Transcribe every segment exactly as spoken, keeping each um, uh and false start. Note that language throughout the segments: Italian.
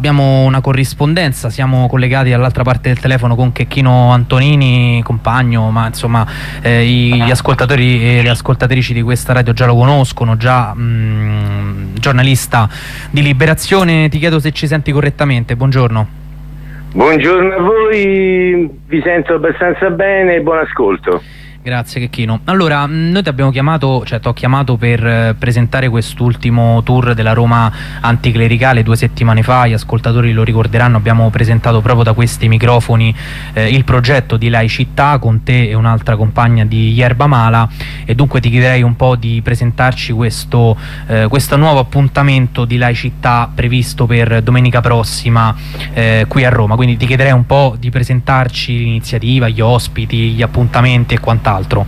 Abbiamo una corrispondenza, siamo collegati dall'altra parte del telefono con Checchino Antonini, compagno, ma insomma eh, gli ascoltatori e le ascoltatrici di questa radio già lo conoscono, già mh, giornalista di Liberazione. Ti chiedo se ci senti correttamente. Buongiorno. Buongiorno a voi, vi sento abbastanza bene e buon ascolto. Grazie Checchino. Allora, noi ti abbiamo chiamato, cioè ti ho chiamato per eh, presentare quest'ultimo tour della Roma anticlericale. Due settimane fa, gli ascoltatori lo ricorderanno, abbiamo presentato proprio da questi microfoni eh, il progetto di laicità con te e un'altra compagna di Yerba Mala, e dunque ti chiederei un po' di presentarci questo, eh, questo nuovo appuntamento di laicità previsto per domenica prossima eh, qui a Roma. Quindi ti chiederei un po' di presentarci l'iniziativa, gli ospiti, gli appuntamenti e quant'altro. Altro.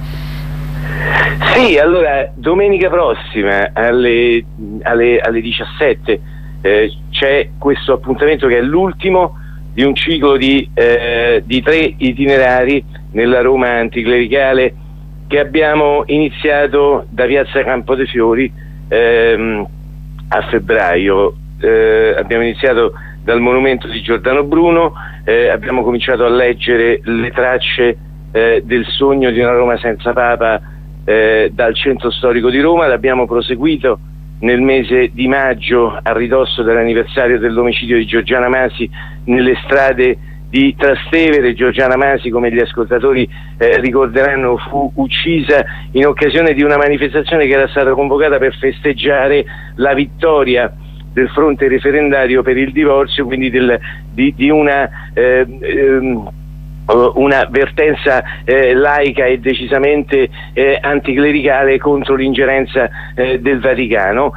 Sì, allora domenica prossima alle, alle, alle diciassette eh, c'è questo appuntamento che è l'ultimo di un ciclo di, eh, di tre itinerari nella Roma anticlericale che abbiamo iniziato da Piazza Campo dei Fiori ehm, a febbraio. Eh, abbiamo iniziato dal monumento di Giordano Bruno, eh, abbiamo cominciato a leggere le tracce Eh, del sogno di una Roma senza Papa eh, dal centro storico di Roma. L'abbiamo proseguito nel mese di maggio a ridosso dell'anniversario dell'omicidio di Giorgiana Masi nelle strade di Trastevere. Giorgiana Masi, come gli ascoltatori eh, ricorderanno, fu uccisa in occasione di una manifestazione che era stata convocata per festeggiare la vittoria del fronte referendario per il divorzio, quindi del, di, di una eh, ehm, una vertenza eh, laica e decisamente eh, anticlericale contro l'ingerenza eh, del Vaticano,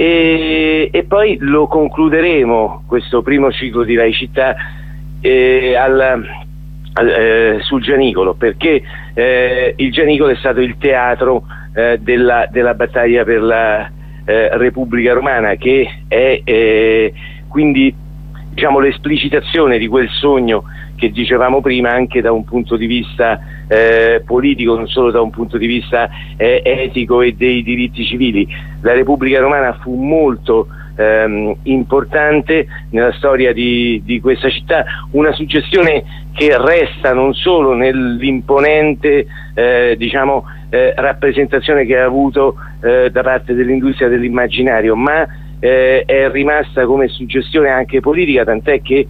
e, e poi lo concluderemo questo primo ciclo di laicità eh, al, al, eh, sul Gianicolo, perché eh, il Gianicolo è stato il teatro eh, della, della battaglia per la eh, Repubblica Romana, che è eh, quindi diciamo l'esplicitazione di quel sogno che dicevamo prima, anche da un punto di vista eh, politico, non solo da un punto di vista eh, etico e dei diritti civili. La Repubblica Romana fu molto ehm, importante nella storia di, di questa città, una suggestione che resta non solo nell'imponente eh, diciamo, eh, rappresentazione che ha avuto eh, da parte dell'industria dell'immaginario, ma eh, è rimasta come suggestione anche politica, tant'è che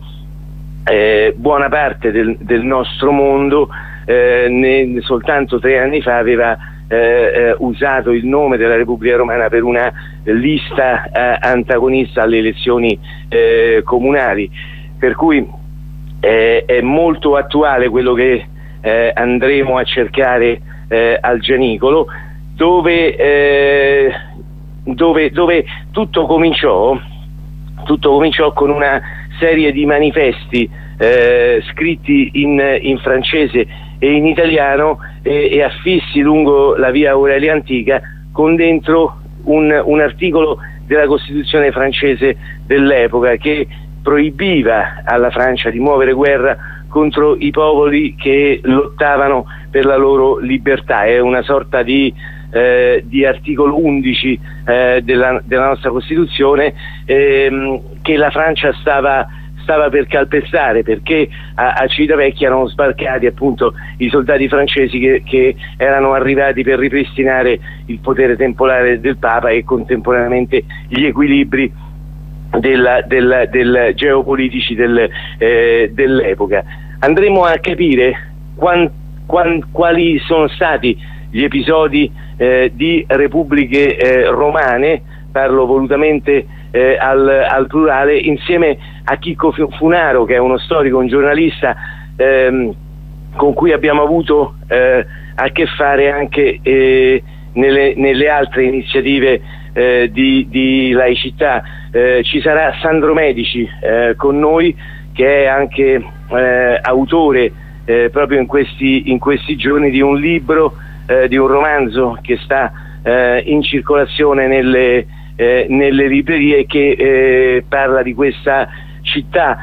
Eh, buona parte del, del nostro mondo eh, ne, soltanto tre anni fa aveva eh, eh, usato il nome della Repubblica Romana per una lista eh, antagonista alle elezioni eh, comunali, per cui eh, è molto attuale quello che eh, andremo a cercare eh, al Gianicolo, dove, eh, dove, dove tutto cominciò tutto cominciò con una serie di manifesti eh, scritti in, in francese e in italiano e, e affissi lungo la via Aurelia Antica, con dentro un, un articolo della Costituzione francese dell'epoca che proibiva alla Francia di muovere guerra contro i popoli che lottavano per la loro libertà. È una sorta di Eh, di articolo undici eh, della, della nostra Costituzione ehm, che la Francia stava, stava per calpestare, perché a, a Civitavecchia erano sbarcati appunto i soldati francesi che, che erano arrivati per ripristinare il potere temporale del Papa e contemporaneamente gli equilibri della, del, del geopolitici del, eh, dell'epoca. Andremo a capire quan, quan, quali sono stati gli episodi eh, di repubbliche eh, romane, parlo volutamente eh, al, al plurale, insieme a Chicco Funaro, che è uno storico, un giornalista ehm, con cui abbiamo avuto eh, a che fare anche eh, nelle, nelle altre iniziative eh, di, di laicità. Eh, ci sarà Sandro Medici eh, con noi, che è anche eh, autore eh, proprio in questi, in questi giorni di un libro, Eh, di un romanzo che sta eh, in circolazione nelle, eh, nelle librerie, che eh, parla di questa città.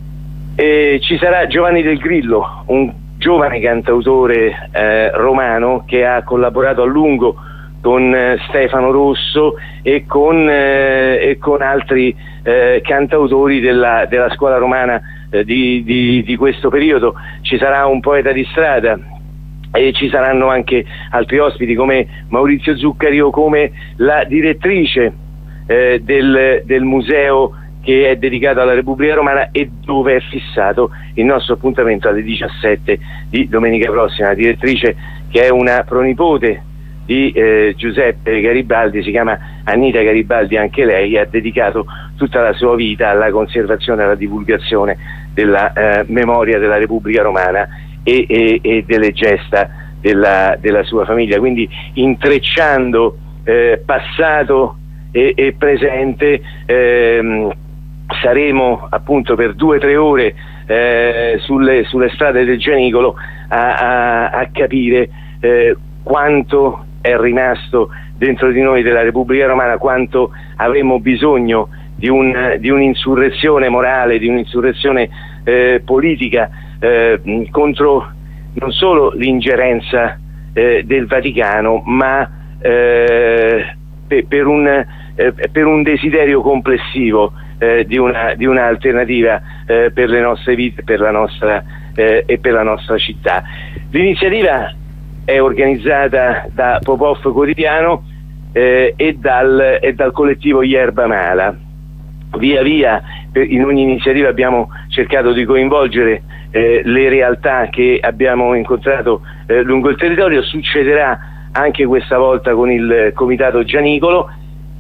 Eh, ci sarà Giovanni Del Grillo, un giovane cantautore eh, romano che ha collaborato a lungo con eh, Stefano Rosso e con, eh, e con altri eh, cantautori della, della scuola romana eh, di, di, di questo periodo. Ci sarà un poeta di strada e ci saranno anche altri ospiti come Maurizio Zuccari o come la direttrice eh, del, del museo che è dedicato alla Repubblica Romana e dove è fissato il nostro appuntamento alle diciassette di domenica prossima. La direttrice, che è una pronipote di eh, Giuseppe Garibaldi, si chiama Anita Garibaldi, anche lei ha dedicato tutta la sua vita alla conservazione e alla divulgazione della eh, memoria della Repubblica Romana e, e, e delle gesta della, della sua famiglia, quindi intrecciando eh, passato e, e presente ehm, saremo appunto per due o tre ore eh, sulle, sulle strade del Gianicolo a, a, a capire eh, quanto è rimasto dentro di noi della Repubblica Romana, quanto avremmo bisogno di, un, di un'insurrezione morale, di un'insurrezione eh, politica eh, contro non solo l'ingerenza eh, del Vaticano, ma eh, per, per, un, eh, per un desiderio complessivo eh, di una di un'alternativa eh, per le nostre vite, per la nostra eh, e per la nostra città. L'iniziativa è organizzata da Popov Quotidiano eh, e, dal, e dal collettivo Yerba Mala. Via via per, in ogni iniziativa abbiamo cercato di coinvolgere eh, le realtà che abbiamo incontrato eh, lungo il territorio. Succederà anche questa volta con il Comitato Gianicolo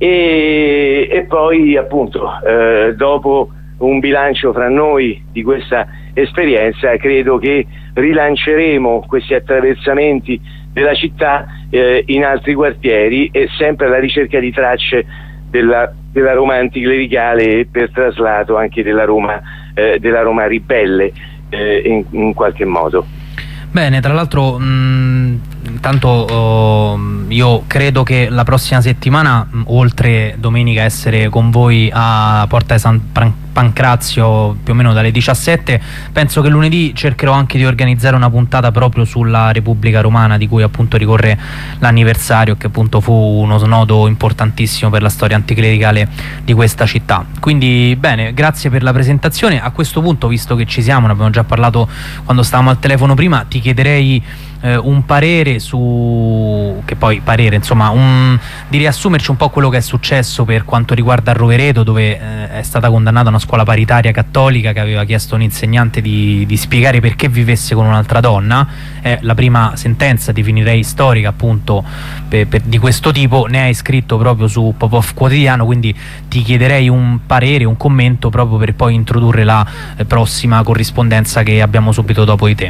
e, e poi appunto eh, dopo un bilancio fra noi di questa esperienza credo che rilanceremo questi attraversamenti della città eh, in altri quartieri e sempre alla ricerca di tracce della, della Roma anticlericale e per traslato anche della Roma, eh, della Roma ribelle eh, in, in qualche modo. Bene, tra l'altro intanto oh, io credo che la prossima settimana, mh, oltre domenica essere con voi a Porta di San Pancrazio più o meno dalle diciassette, penso che lunedì cercherò anche di organizzare una puntata proprio sulla Repubblica Romana, di cui appunto ricorre l'anniversario, che appunto fu uno snodo importantissimo per la storia anticlericale di questa città. Quindi bene, grazie per la presentazione. A questo punto, visto che ci siamo, ne abbiamo già parlato quando stavamo al telefono prima, ti chiederei eh, un parere su, che poi parere insomma, un, di riassumerci un po' quello che è successo per quanto riguarda Rovereto, dove eh, è stata condannata una scuola paritaria cattolica che aveva chiesto a un insegnante di, di spiegare perché vivesse con un'altra donna. È la prima sentenza, definirei storica appunto per, per, di questo tipo. Ne hai scritto proprio su Popov Quotidiano, quindi ti chiederei un parere, un commento proprio per poi introdurre la eh, prossima corrispondenza che abbiamo subito dopo di te.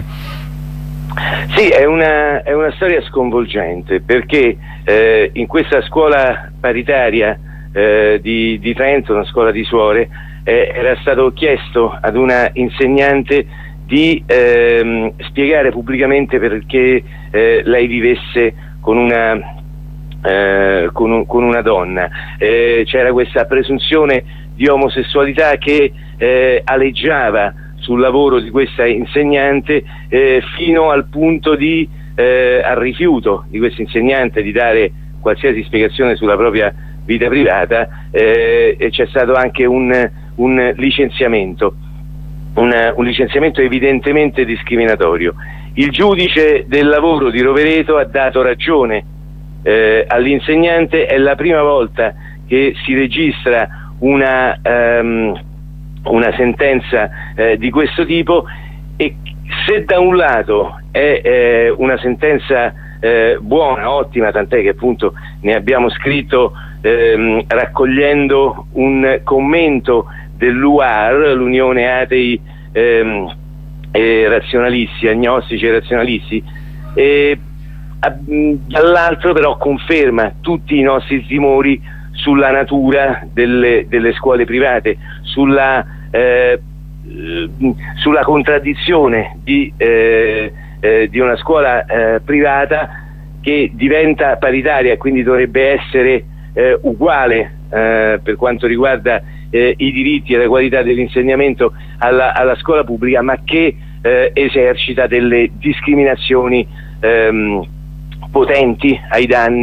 Sì, è una, è una storia sconvolgente, perché eh, in questa scuola paritaria eh, di, di Trento, una scuola di suore, eh, era stato chiesto ad una insegnante di ehm, spiegare pubblicamente perché eh, lei vivesse con una, eh, con un, con una donna. Eh, c'era questa presunzione di omosessualità che eh, aleggiava sul lavoro di questa insegnante eh, fino al punto di eh, al rifiuto di questa insegnante di dare qualsiasi spiegazione sulla propria vita privata eh, e c'è stato anche un, un licenziamento un, un licenziamento evidentemente discriminatorio. Il giudice del lavoro di Rovereto ha dato ragione eh, all'insegnante. È la prima volta che si registra una um, una sentenza eh, di questo tipo, e se da un lato è eh, una sentenza eh, buona, ottima, tant'è che appunto ne abbiamo scritto ehm, raccogliendo un commento dell'U A R, l'Unione Atei ehm, e Razionalisti, Agnostici e Razionalisti, e dall'altro però conferma tutti i nostri timori sulla natura delle, delle scuole private, sulla Eh, sulla contraddizione di, eh, eh, di una scuola eh, privata che diventa paritaria e quindi dovrebbe essere eh, uguale eh, per quanto riguarda eh, i diritti e la qualità dell'insegnamento alla, alla scuola pubblica, ma che eh, esercita delle discriminazioni ehm, potenti ai danni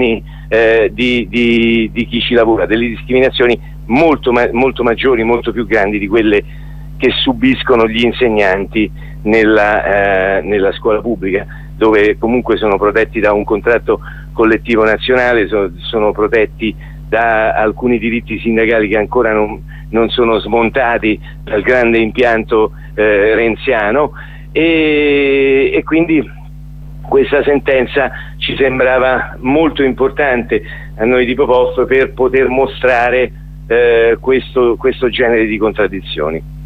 eh, di, di, di chi ci lavora, delle discriminazioni molto, ma, molto maggiori, molto più grandi di quelle che subiscono gli insegnanti nella, eh, nella scuola pubblica, dove comunque sono protetti da un contratto collettivo nazionale, sono, sono protetti da alcuni diritti sindacali che ancora non, non sono smontati dal grande impianto eh, renziano, e, e quindi questa sentenza ci sembrava molto importante a noi di Popoff per poter mostrare eh, questo, questo genere di contraddizioni.